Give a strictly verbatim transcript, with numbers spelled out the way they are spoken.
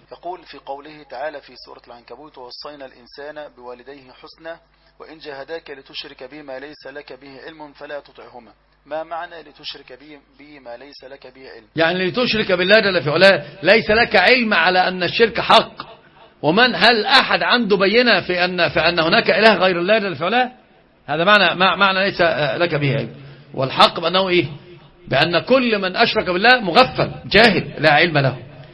يقول في قوله تعالى في سورة العنكبوت: ووصينا الإنسان بوالديه حسنا وإن جاهداك لتشرك به ما ليس لك به علم فلا تطعهما. ما معنى لتشرك به به ما ليس لك به علم؟ يعني لتشرك بالله جل في علاه ليس لك علم على أن الشرك حق. ومن هل أحد عنده بينة في أن في أن هناك إله غير الله جل في علاه؟ هذا معنى معنى ليس لك به علم. والحق بأنه إيه؟ بأن كل من أشرك بالله مغفل جاهل لا علم له.